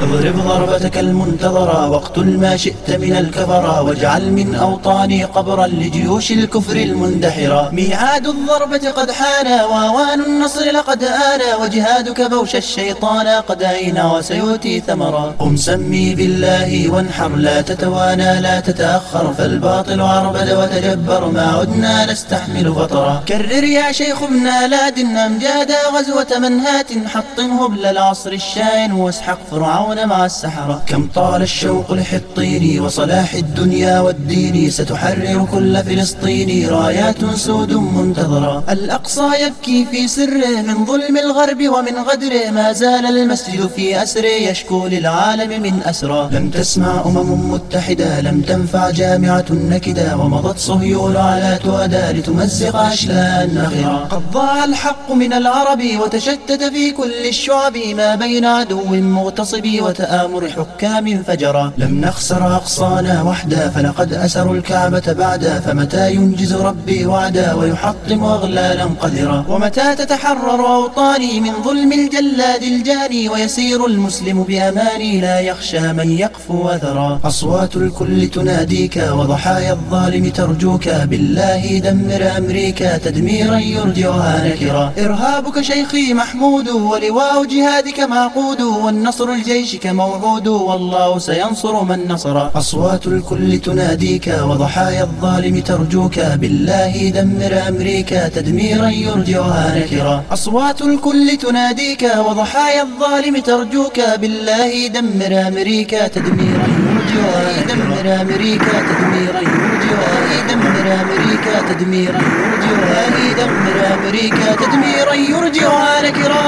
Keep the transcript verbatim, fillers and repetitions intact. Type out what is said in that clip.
اضرب ضربتك المنتظرة واقتل ما شئت من الكفرة، واجعل من أوطاني قبرا لجيوش الكفر المندحرة. ميعاد الضربة قد حان وأوان النصر لقد آن، وجهادك بوش الشيطان قد أين وسيؤتي ثمرا. قم سمي بالله وانحر لا تتوانى لا تتأخر، فالباطل عربد وتجبر ما عدنا نستحمل فطرا. كرر يا شيخ ابن لادن أمجاد غزوة منهات، حطم هبل العصر الشاين واسحق فرعون مع السحرة. كم طال الشوق لحطين وصلاح الدنيا والدين، ستحرر كل فلسطين رايات سود منتظرة. الأقصى يبكي في سره من ظلم الغرب ومن غدره، ما زال المسجد في أسره يشكو للعالم من أسرى. لم تسمع أمم متحدة لم تنفع جامعة نكدة، ومضت صهيون على تؤدى لتمزق أشلاء النخرة. قد ضاع الحق من العرب وتشتت في كل الشعب، ما بين عدو مغتصب وتآمر حكام فجرا. لم نخسر أقصانا وحدا فلقد أسروا الكعبة بعدا، فمتى ينجز ربي وعدا ويحطم أغلالا قذرا. ومتى تتحرر أوطاني من ظلم الجلاد الجاني، ويسير المسلم بأماني لا يخشى من يقفو أثرا. أصوات الكل تناديك وضحايا الظالم ترجوك، بالله دمر أمريكا تدميرا يرجعها نكرا. إرهابك شيخي محمود ولواء جهادك معقود، والنصر لجيشك موعود والله سينصر من نصر. أصوات الكل تناديك وضحايا الظالم ترجوك، بالله دمر أمريكا تدميرا يرجعها نكرا. أصوات الكل تناديك وضحايا الظالم ترجوك، بالله دمر أمريكا تدميرا يرجعها دمر أمريكا تدميرا يرجعها دمر أمريكا تدميرا يرجعها دمر أمريكا تدميرا يرجعها نكرا.